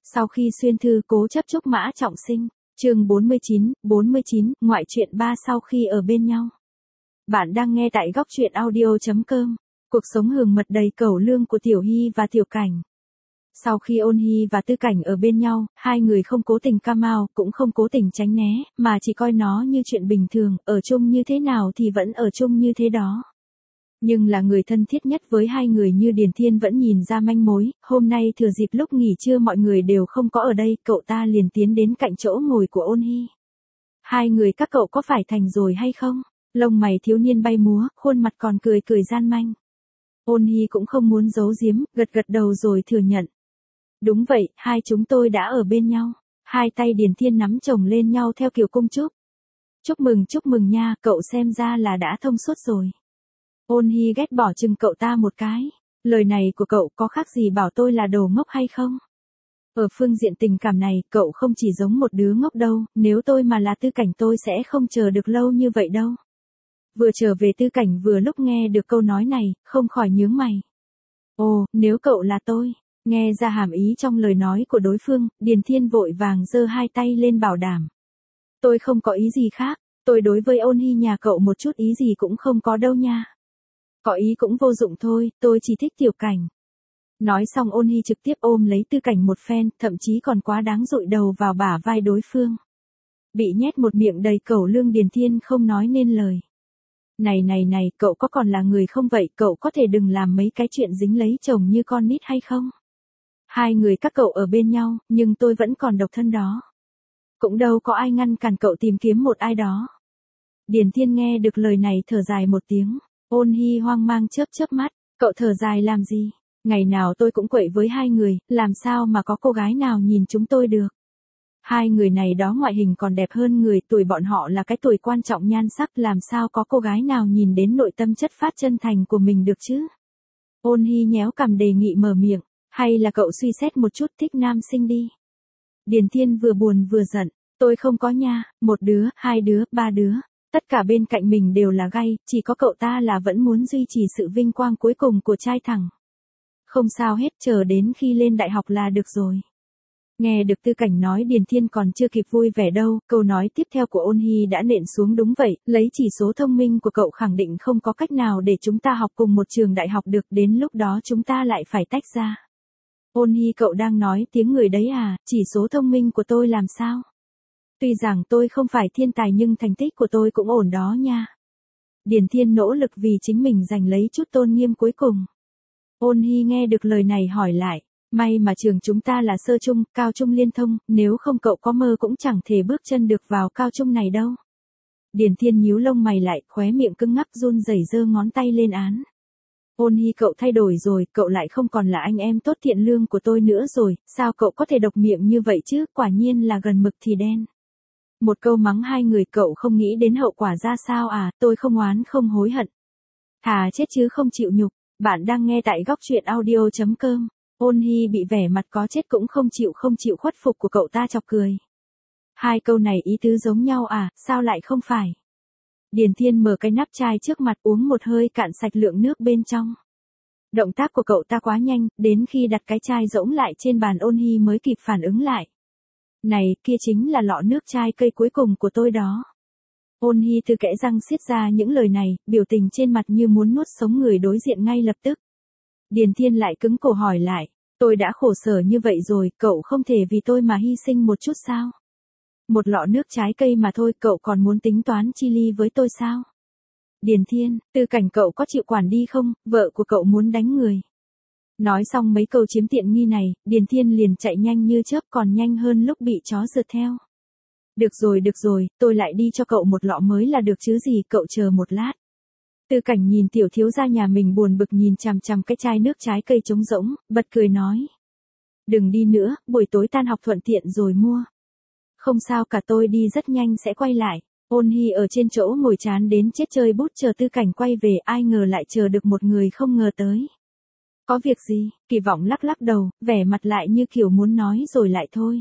Sau khi xuyên thư cố chấp chúc Mã Trọng Sinh, chương 49, ngoại truyện 3 sau khi ở bên nhau. Bạn đang nghe tại góc truyện audio.com. Cuộc sống hưởng mật đầy cẩu lương của Tiểu Hy và Tiểu Cảnh. Sau khi Ôn Hy và Tư Cảnh ở bên nhau, hai người không cố tình ca mao, cũng không cố tình tránh né, mà chỉ coi nó như chuyện bình thường, ở chung như thế nào thì vẫn ở chung như thế đó. Nhưng là người thân thiết nhất với hai người như Điền Thiên vẫn nhìn ra manh mối, hôm nay thừa dịp lúc nghỉ trưa mọi người đều không có ở đây, cậu ta liền tiến đến cạnh chỗ ngồi của Ôn Hy. Hai người các cậu có phải thành rồi hay không? Lông mày thiếu niên bay múa, khuôn mặt còn cười cười gian manh. Ôn Hy cũng không muốn giấu giếm, gật gật đầu rồi thừa nhận. Đúng vậy, hai chúng tôi đã ở bên nhau. Hai tay Điền Thiên nắm chồng lên nhau theo kiểu cung chúc. Chúc mừng nha, cậu xem ra là đã thông suốt rồi. Ôn Hy ghét bỏ chừng cậu ta một cái. Lời này của cậu có khác gì bảo tôi là đồ ngốc hay không? Ở phương diện tình cảm này, cậu không chỉ giống một đứa ngốc đâu, nếu tôi mà là Tư Cảnh tôi sẽ không chờ được lâu như vậy đâu. Vừa trở về Tư Cảnh vừa lúc nghe được câu nói này, không khỏi nhướng mày. Ồ, nếu cậu là tôi. Nghe ra hàm ý trong lời nói của đối phương, Điền Thiên vội vàng giơ hai tay lên bảo đảm. Tôi không có ý gì khác, tôi đối với Ôn Hy nhà cậu một chút ý gì cũng không có đâu nha. Có ý cũng vô dụng thôi, tôi chỉ thích Tiểu Cảnh. Nói xong Ôn Hy trực tiếp ôm lấy Tư Cảnh một phen, thậm chí còn quá đáng dụi đầu vào bả vai đối phương. Bị nhét một miệng đầy cẩu lương Điền Thiên không nói nên lời. Này, cậu có còn là người không vậy, cậu có thể đừng làm mấy cái chuyện dính lấy chồng như con nít hay không? Hai người các cậu ở bên nhau, nhưng tôi vẫn còn độc thân đó. Cũng đâu có ai ngăn cản cậu tìm kiếm một ai đó. Điền Thiên nghe được lời này thở dài một tiếng. Ôn Hy hoang mang chớp mắt, cậu thở dài làm gì? Ngày nào tôi cũng quậy với hai người, làm sao mà có cô gái nào nhìn chúng tôi được? Hai người này đó ngoại hình còn đẹp hơn người, tuổi bọn họ là cái tuổi quan trọng nhan sắc, làm sao có cô gái nào nhìn đến nội tâm chất phát chân thành của mình được chứ? Ôn Hy nhéo cằm đề nghị mở miệng, hay là cậu suy xét một chút thích nam sinh đi. Điền Thiên vừa buồn vừa giận, tôi không có nha, một đứa, hai đứa, ba đứa. Tất cả bên cạnh mình đều là gay, chỉ có cậu ta là vẫn muốn duy trì sự vinh quang cuối cùng của trai thẳng. Không sao hết, chờ đến khi lên đại học là được rồi. Nghe được Tư Cảnh nói Điền Thiên còn chưa kịp vui vẻ đâu, câu nói tiếp theo của Ôn Hy đã nện xuống đúng vậy, lấy chỉ số thông minh của cậu khẳng định không có cách nào để chúng ta học cùng một trường đại học được, đến lúc đó chúng ta lại phải tách ra. Ôn Hy cậu đang nói tiếng người đấy à, chỉ số thông minh của tôi làm sao? Tuy rằng tôi không phải thiên tài nhưng thành tích của tôi cũng ổn đó nha. Điền Thiên nỗ lực vì chính mình giành lấy chút tôn nghiêm cuối cùng. Ôn Hy nghe được lời này hỏi lại, may mà trường chúng ta là sơ trung, cao trung liên thông, nếu không cậu có mơ cũng chẳng thể bước chân được vào cao trung này đâu. Điền Thiên nhíu lông mày lại, khóe miệng cứng ngắc run rẩy giơ ngón tay lên án. Ôn Hy cậu thay đổi rồi, cậu lại không còn là anh em tốt thiện lương của tôi nữa rồi, sao cậu có thể độc miệng như vậy chứ, quả nhiên là gần mực thì đen. Một câu mắng hai người cậu không nghĩ đến hậu quả ra sao à, tôi không oán không hối hận. Thà chết chứ không chịu nhục, bạn đang nghe tại góc truyện audio.com. Ôn Hy bị vẻ mặt có chết cũng không chịu khuất phục của cậu ta chọc cười. Hai câu này ý tứ giống nhau à, sao lại không phải? Điền Thiên mở cái nắp chai trước mặt uống một hơi cạn sạch lượng nước bên trong. Động tác của cậu ta quá nhanh, đến khi đặt cái chai rỗng lại trên bàn Ôn Hy mới kịp phản ứng lại. Này, kia chính là lọ nước chai cây cuối cùng của tôi đó. Ôn Hy từ kẽ răng xiết ra những lời này, biểu tình trên mặt như muốn nuốt sống người đối diện ngay lập tức. Điền Thiên lại cứng cổ hỏi lại, tôi đã khổ sở như vậy rồi, cậu không thể vì tôi mà hy sinh một chút sao? Một lọ nước trái cây mà thôi, cậu còn muốn tính toán chi ly với tôi sao? Điền Thiên, Tư Cảnh cậu có chịu quản đi không, vợ của cậu muốn đánh người. Nói xong mấy câu chiếm tiện nghi này, Điền Thiên liền chạy nhanh như chớp, còn nhanh hơn lúc bị chó rượt theo. Được rồi, tôi lại đi cho cậu một lọ mới là được chứ gì, cậu chờ một lát. Tư Cảnh nhìn tiểu thiếu gia nhà mình buồn bực nhìn chằm chằm cái chai nước trái cây trống rỗng, bật cười nói. Đừng đi nữa, buổi tối tan học thuận tiện rồi mua. Không sao cả, tôi đi rất nhanh sẽ quay lại. Ôn Hy ở trên chỗ ngồi chán đến chết chơi bút chờ Tư Cảnh quay về, ai ngờ lại chờ được một người không ngờ tới. Có việc gì? Kỳ vọng lắc đầu, vẻ mặt lại như kiểu muốn nói rồi lại thôi.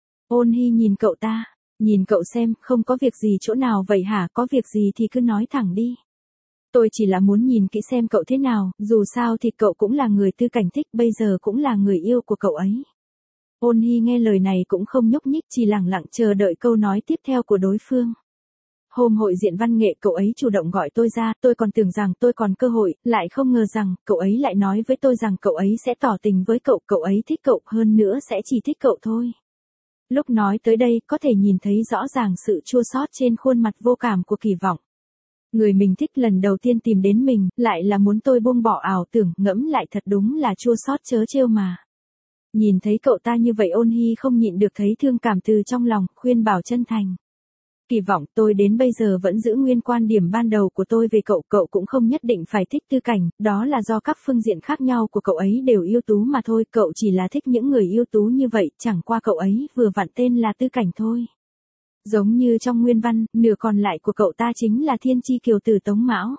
Ôn Hy nhìn cậu ta, nhìn cậu xem, không có việc gì chỗ nào vậy hả, có việc gì thì cứ nói thẳng đi. Tôi chỉ là muốn nhìn kỹ xem cậu thế nào, dù sao thì cậu cũng là người Tư Cảnh thích, bây giờ cũng là người yêu của cậu ấy. Ôn Hy nghe lời này cũng không nhúc nhích, chỉ lặng lặng chờ đợi câu nói tiếp theo của đối phương. Hôm hội diễn văn nghệ cậu ấy chủ động gọi tôi ra, tôi còn tưởng rằng tôi còn cơ hội, lại không ngờ rằng cậu ấy lại nói với tôi rằng cậu ấy sẽ tỏ tình với cậu, cậu ấy thích cậu, hơn nữa sẽ chỉ thích cậu thôi. Lúc nói tới đây, có thể nhìn thấy rõ ràng sự chua xót trên khuôn mặt vô cảm của Kỳ Vọng. Người mình thích lần đầu tiên tìm đến mình, lại là muốn tôi buông bỏ ảo tưởng, ngẫm lại thật đúng là chua xót trớ trêu mà. Nhìn thấy cậu ta như vậy Ôn Hy không nhịn được thấy thương cảm từ trong lòng, khuyên bảo chân thành. Kỳ Vọng, tôi đến bây giờ vẫn giữ nguyên quan điểm ban đầu của tôi về cậu, cậu cũng không nhất định phải thích Tư Cảnh, đó là do các phương diện khác nhau của cậu ấy đều ưu tú mà thôi, cậu chỉ là thích những người ưu tú như vậy, chẳng qua cậu ấy vừa vặn tên là Tư Cảnh thôi. Giống như trong nguyên văn, nửa còn lại của cậu ta chính là thiên chi kiều tử Tống Mão.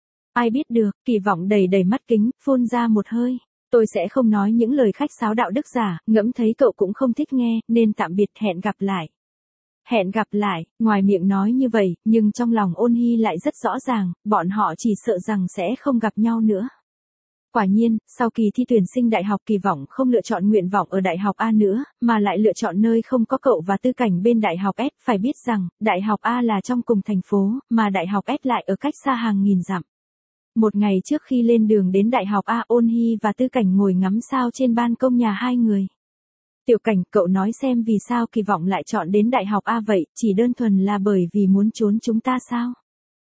Ai biết được, Kỳ Vọng đầy đầy mắt kính, phun ra một hơi. Tôi sẽ không nói những lời khách sáo đạo đức giả, ngẫm thấy cậu cũng không thích nghe, nên tạm biệt, hẹn gặp lại. Hẹn gặp lại, ngoài miệng nói như vậy, nhưng trong lòng Ôn Hy lại rất rõ ràng, bọn họ chỉ sợ rằng sẽ không gặp nhau nữa. Quả nhiên, sau kỳ thi tuyển sinh đại học Kỳ Vọng không lựa chọn nguyện vọng ở đại học A nữa, mà lại lựa chọn nơi không có cậu và Tư Cảnh bên đại học S, phải biết rằng, đại học A là trong cùng thành phố, mà đại học S lại ở cách xa hàng nghìn dặm. Một ngày trước khi lên đường đến đại học A, Ôn Hy và Tư Cảnh ngồi ngắm sao trên ban công nhà hai người. Tiểu Cảnh, cậu nói xem vì sao Kỳ Vọng lại chọn đến đại học A vậy, chỉ đơn thuần là bởi vì muốn trốn chúng ta sao?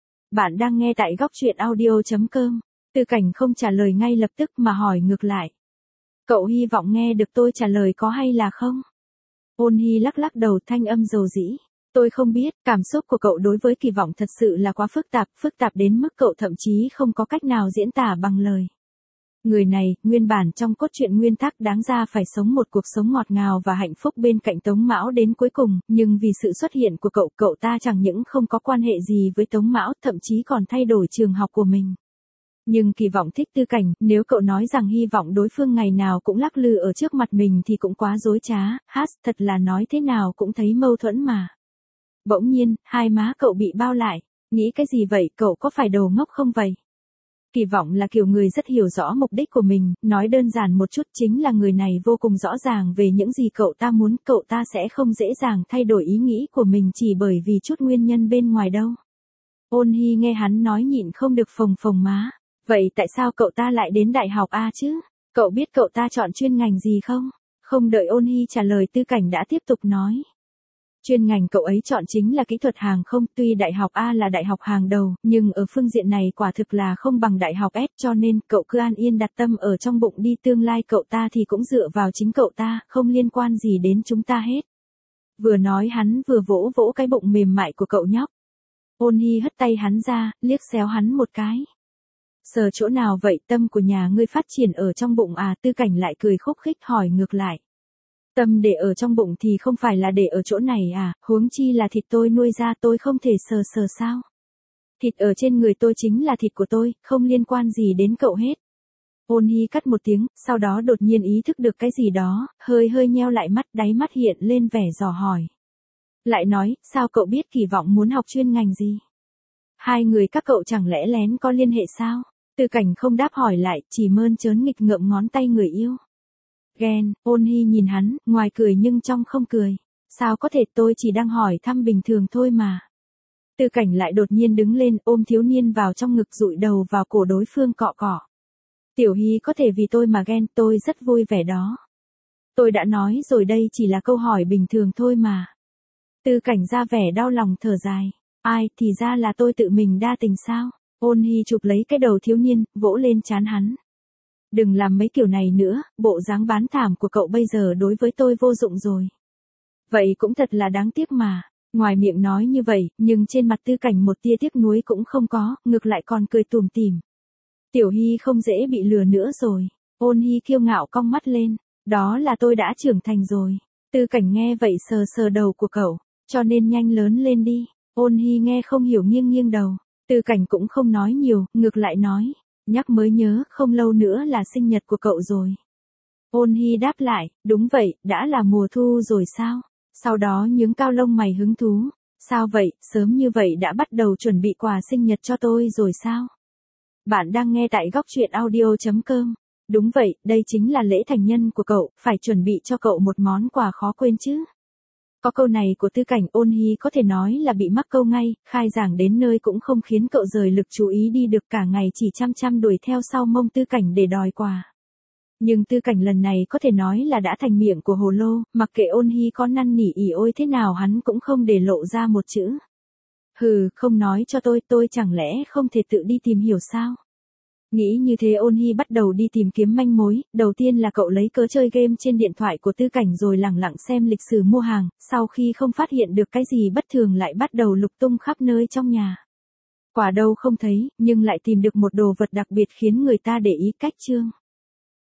Bạn đang nghe tại góc truyện audio.com. Tư Cảnh không trả lời ngay lập tức mà hỏi ngược lại. Cậu hy vọng nghe được tôi trả lời có hay là không? Ôn Hy lắc lắc đầu, thanh âm dầu dĩ. Tôi không biết, cảm xúc của cậu đối với Kỳ Vọng thật sự là quá phức tạp đến mức cậu thậm chí không có cách nào diễn tả bằng lời. Người này, nguyên bản trong cốt truyện nguyên tắc đáng ra phải sống một cuộc sống ngọt ngào và hạnh phúc bên cạnh Tống Mão đến cuối cùng, nhưng vì sự xuất hiện của cậu, cậu ta chẳng những không có quan hệ gì với Tống Mão, thậm chí còn thay đổi trường học của mình. Nhưng Kỳ Vọng thích Tư Cảnh, nếu cậu nói rằng hy vọng đối phương ngày nào cũng lắc lư ở trước mặt mình thì cũng quá dối trá, thật là nói thế nào cũng thấy mâu thuẫn mà. Bỗng nhiên, hai má cậu bị bao lại, nghĩ cái gì vậy, cậu có phải đồ ngốc không vậy? Kỳ Vọng là kiểu người rất hiểu rõ mục đích của mình, nói đơn giản một chút chính là người này vô cùng rõ ràng về những gì cậu ta muốn, cậu ta sẽ không dễ dàng thay đổi ý nghĩ của mình chỉ bởi vì chút nguyên nhân bên ngoài đâu. Ôn Hy nghe hắn nói nhịn không được phồng phồng má. Vậy tại sao cậu ta lại đến đại học A chứ? Cậu biết cậu ta chọn chuyên ngành gì không? Không đợi Ôn Hy trả lời Tư Cảnh đã tiếp tục nói. Chuyên ngành cậu ấy chọn chính là kỹ thuật hàng không, tuy đại học A là đại học hàng đầu, nhưng ở phương diện này quả thực là không bằng đại học S, cho nên cậu cứ an yên đặt tâm ở trong bụng đi, tương lai cậu ta thì cũng dựa vào chính cậu ta, không liên quan gì đến chúng ta hết. Vừa nói hắn vừa vỗ vỗ cái bụng mềm mại của cậu nhóc. Ôn Hy hất tay hắn ra, liếc xéo hắn một cái. Sờ chỗ nào vậy, tâm của nhà ngươi phát triển ở trong bụng à? Tư Cảnh lại cười khúc khích hỏi ngược lại. Tâm để ở trong bụng thì không phải là để ở chỗ này à, huống chi là thịt tôi nuôi ra, tôi không thể sờ sao? Thịt ở trên người tôi chính là thịt của tôi, không liên quan gì đến cậu hết. Ôn Hy cắt một tiếng, sau đó đột nhiên ý thức được cái gì đó, hơi nheo lại mắt, đáy mắt hiện lên vẻ dò hỏi. Lại nói, sao cậu biết Kỳ Vọng muốn học chuyên ngành gì? Hai người các cậu chẳng lẽ lén có liên hệ sao? Tư Cảnh không đáp hỏi lại, chỉ mơn trớn nghịch ngợm ngón tay người yêu. Ghen, Ôn Hy nhìn hắn, ngoài cười nhưng trong không cười. Sao có thể, tôi chỉ đang hỏi thăm bình thường thôi mà. Tư Cảnh lại đột nhiên đứng lên, ôm thiếu niên vào trong ngực, dụi đầu vào cổ đối phương cọ cọ. Tiểu Hy có thể vì tôi mà ghen, tôi rất vui vẻ đó. Tôi đã nói rồi đây chỉ là câu hỏi bình thường thôi mà. Tư Cảnh ra vẻ đau lòng thở dài. Ai, thì ra là tôi tự mình đa tình sao? Ôn Hy chụp lấy cái đầu thiếu niên, vỗ lên trán hắn. Đừng làm mấy kiểu này nữa, bộ dáng bán thảm của cậu bây giờ đối với tôi vô dụng rồi. Vậy cũng thật là đáng tiếc mà. Ngoài miệng nói như vậy, nhưng trên mặt Tư Cảnh một tia tiếc nuối cũng không có, ngược lại còn cười tủm tỉm. Tiểu Hy không dễ bị lừa nữa rồi. Ôn Hy kiêu ngạo cong mắt lên. Đó là tôi đã trưởng thành rồi. Tư Cảnh nghe vậy sờ sờ đầu của cậu. Cho nên nhanh lớn lên đi. Ôn Hy nghe không hiểu nghiêng nghiêng đầu. Tư Cảnh cũng không nói nhiều, ngược lại nói. Nhắc mới nhớ, không lâu nữa là sinh nhật của cậu rồi. Ôn Hy đáp lại, đúng vậy, đã là mùa thu rồi sao? Sau đó nhướng cao lông mày hứng thú. Sao vậy, sớm như vậy đã bắt đầu chuẩn bị quà sinh nhật cho tôi rồi sao? Bạn đang nghe tại góc truyện audio.com. Đúng vậy, đây chính là lễ thành nhân của cậu, phải chuẩn bị cho cậu một món quà khó quên chứ. Có câu này của Tư Cảnh, Ôn Hy có thể nói là bị mắc câu ngay, khai giảng đến nơi cũng không khiến cậu rời lực chú ý đi được, cả ngày chỉ chăm chăm đuổi theo sau mông Tư Cảnh để đòi quà. Nhưng Tư Cảnh lần này có thể nói là đã thành miệng của hồ lô, mặc kệ Ôn Hy có năn nỉ ỉ ôi thế nào hắn cũng không để lộ ra một chữ. Hừ, không nói cho tôi chẳng lẽ không thể tự đi tìm hiểu sao? Nghĩ như thế Ôn Hy bắt đầu đi tìm kiếm manh mối, đầu tiên là cậu lấy cớ chơi game trên điện thoại của Tư Cảnh rồi lẳng lặng xem lịch sử mua hàng, sau khi không phát hiện được cái gì bất thường lại bắt đầu lục tung khắp nơi trong nhà. Quả đâu không thấy, nhưng lại tìm được một đồ vật đặc biệt khiến người ta để ý, cách trương.